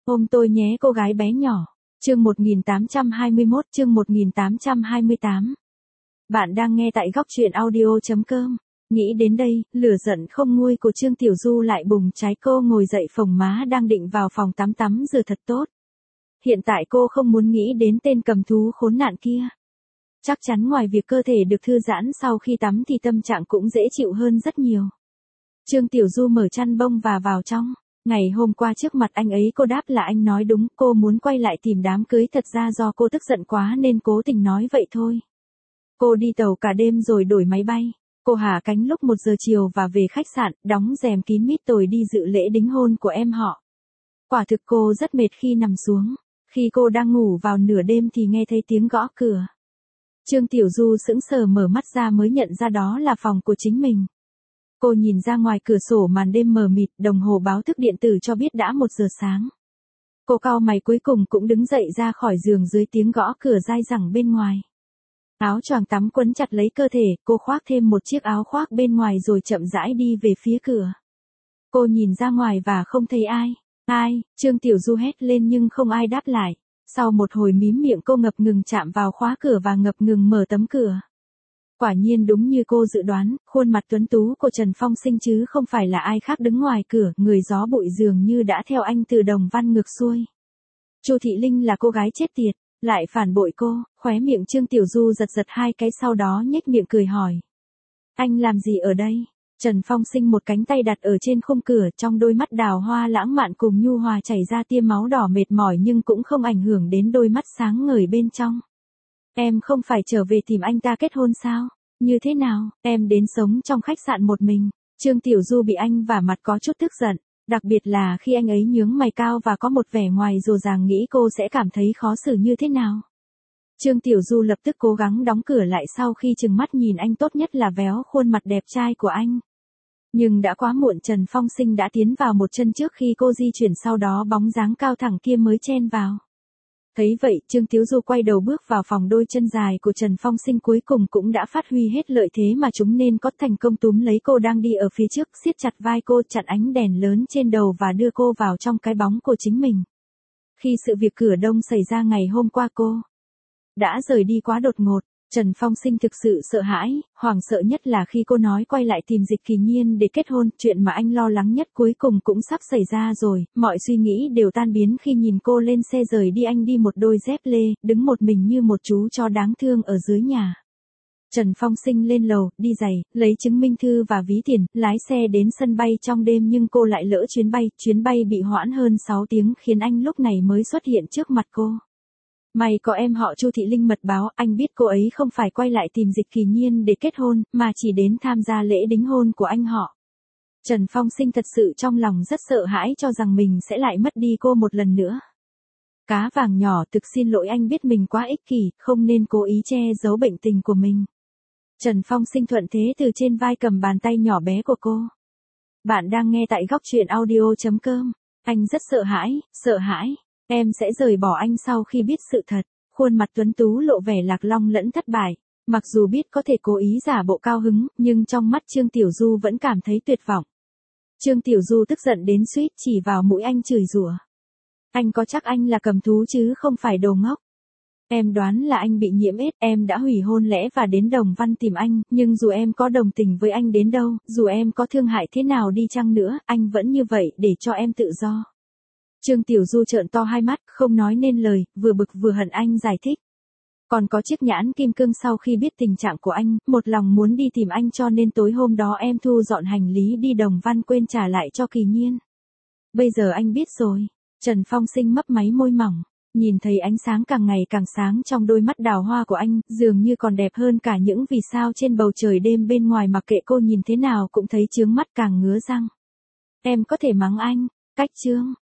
Ôm tôi nhé cô gái bé nhỏ. Chương 1821, chương 1828. Bạn đang nghe tại góc truyện audio.com. Nghĩ đến đây, lửa giận không nguôi của Trương Tiểu Du lại bùng cháy, cô ngồi dậy phồng má đang định vào phòng tắm rửa thật tốt. Hiện tại cô không muốn nghĩ đến tên cầm thú khốn nạn kia. Chắc chắn ngoài việc cơ thể được thư giãn sau khi tắm thì tâm trạng cũng dễ chịu hơn rất nhiều. Trương Tiểu Du mở chăn bông và vào trong. Ngày hôm qua trước mặt anh ấy cô đáp là anh nói đúng, cô muốn quay lại tìm đám cưới, thật ra do cô tức giận quá nên cố tình nói vậy thôi. Cô đi tàu cả đêm rồi đổi máy bay. Cô hạ cánh lúc 1 giờ chiều và về khách sạn, đóng rèm kín mít rồi đi dự lễ đính hôn của em họ. Quả thực cô rất mệt khi nằm xuống. Khi cô đang ngủ vào nửa đêm thì nghe thấy tiếng gõ cửa. Trương Tiểu Du sững sờ mở mắt ra mới nhận ra đó là phòng của chính mình. Cô nhìn ra ngoài cửa sổ, màn đêm mờ mịt, đồng hồ báo thức điện tử cho biết đã 1 giờ sáng. Cô cau mày cuối cùng cũng đứng dậy ra khỏi giường dưới tiếng gõ cửa dai dẳng bên ngoài. Áo choàng tắm quấn chặt lấy cơ thể, cô khoác thêm một chiếc áo khoác bên ngoài rồi chậm rãi đi về phía cửa. Cô nhìn ra ngoài và không thấy ai. Ai? Trương Tiểu Du hét lên nhưng không ai đáp lại. Sau một hồi mím miệng cô ngập ngừng chạm vào khóa cửa và ngập ngừng mở tấm cửa. Quả nhiên đúng như cô dự đoán, khuôn mặt tuấn tú của Trần Phong Sinh chứ không phải là ai khác đứng ngoài cửa, người gió bụi dường như đã theo anh từ Đồng Văn ngược xuôi. Chu Thị Linh là cô gái chết tiệt, lại phản bội cô. Khóe miệng Trương Tiểu Du giật giật 2 cái, sau đó nhếch miệng cười hỏi. Anh làm gì ở đây? Trần Phong Sinh một cánh tay đặt ở trên khung cửa, trong đôi mắt đào hoa lãng mạn cùng nhu hòa chảy ra tia máu đỏ mệt mỏi nhưng cũng không ảnh hưởng đến đôi mắt sáng ngời bên trong. Em không phải trở về tìm anh ta kết hôn sao? Như thế nào, em đến sống trong khách sạn một mình? Trương Tiểu Du bị anh vả mặt có chút tức giận, đặc biệt là khi anh ấy nhướng mày cao và có một vẻ ngoài rồ ràng, nghĩ cô sẽ cảm thấy khó xử như thế nào. Trương Tiểu Du lập tức cố gắng đóng cửa lại sau khi trừng mắt nhìn anh, tốt nhất là véo khuôn mặt đẹp trai của anh. Nhưng đã quá muộn, Trần Phong Sinh đã tiến vào một chân trước khi cô di chuyển, sau đó bóng dáng cao thẳng kia mới chen vào. Thấy vậy, Trương Tiểu Du quay đầu bước vào phòng, đôi chân dài của Trần Phong Sinh cuối cùng cũng đã phát huy hết lợi thế mà chúng nên có, thành công túm lấy cô đang đi ở phía trước, siết chặt vai cô, chặn ánh đèn lớn trên đầu và đưa cô vào trong cái bóng của chính mình. Khi sự việc cửa đông xảy ra ngày hôm qua cô đã rời đi quá đột ngột, Trần Phong Sinh thực sự sợ hãi, hoảng sợ nhất là khi cô nói quay lại tìm Dịch Kỳ Nhiên để kết hôn, chuyện mà anh lo lắng nhất cuối cùng cũng sắp xảy ra rồi, mọi suy nghĩ đều tan biến khi nhìn cô lên xe rời đi, anh đi một đôi dép lê, đứng một mình như một chú chó đáng thương ở dưới nhà. Trần Phong Sinh lên lầu, đi giày, lấy chứng minh thư và ví tiền, lái xe đến sân bay trong đêm nhưng cô lại lỡ chuyến bay bị hoãn hơn 6 tiếng khiến anh lúc này mới xuất hiện trước mặt cô. May có em họ Chu Thị Linh mật báo, anh biết cô ấy không phải quay lại tìm Dịch Kỳ Nhiên để kết hôn, mà chỉ đến tham gia lễ đính hôn của anh họ. Trần Phong Sinh thật sự trong lòng rất sợ hãi, cho rằng mình sẽ lại mất đi cô một lần nữa. Cá vàng nhỏ, thực xin lỗi, anh biết mình quá ích kỷ, không nên cố ý che giấu bệnh tình của mình. Trần Phong Sinh thuận thế từ trên vai cầm bàn tay nhỏ bé của cô. Bạn đang nghe tại góc truyện audio.com. Anh rất sợ hãi. Em sẽ rời bỏ anh sau khi biết sự thật. Khuôn mặt tuấn tú lộ vẻ lạc long lẫn thất bại. Mặc dù biết có thể cố ý giả bộ cao hứng, nhưng trong mắt Trương Tiểu Du vẫn cảm thấy tuyệt vọng. Trương Tiểu Du tức giận đến suýt chỉ vào mũi anh chửi rủa. Anh có chắc anh là cầm thú chứ không phải đồ ngốc? Em đoán là anh bị nhiễm AIDS, em đã hủy hôn lễ và đến Đồng Văn tìm anh, nhưng dù em có đồng tình với anh đến đâu, dù em có thương hại thế nào đi chăng nữa, anh vẫn như vậy để cho em tự do. Trương Tiểu Du trợn to hai mắt, không nói nên lời, vừa bực vừa hận. Anh giải thích. Còn có chiếc nhẫn kim cương, sau khi biết tình trạng của anh, một lòng muốn đi tìm anh cho nên tối hôm đó em thu dọn hành lý đi Đồng Văn quên trả lại cho Kỳ Nhiên. Bây giờ anh biết rồi. Trần Phong Sinh mấp máy môi mỏng, nhìn thấy ánh sáng càng ngày càng sáng trong đôi mắt đào hoa của anh, dường như còn đẹp hơn cả những vì sao trên bầu trời đêm bên ngoài, mặc kệ cô nhìn thế nào cũng thấy chướng mắt, càng ngứa răng. Em có thể mắng anh, cách Trương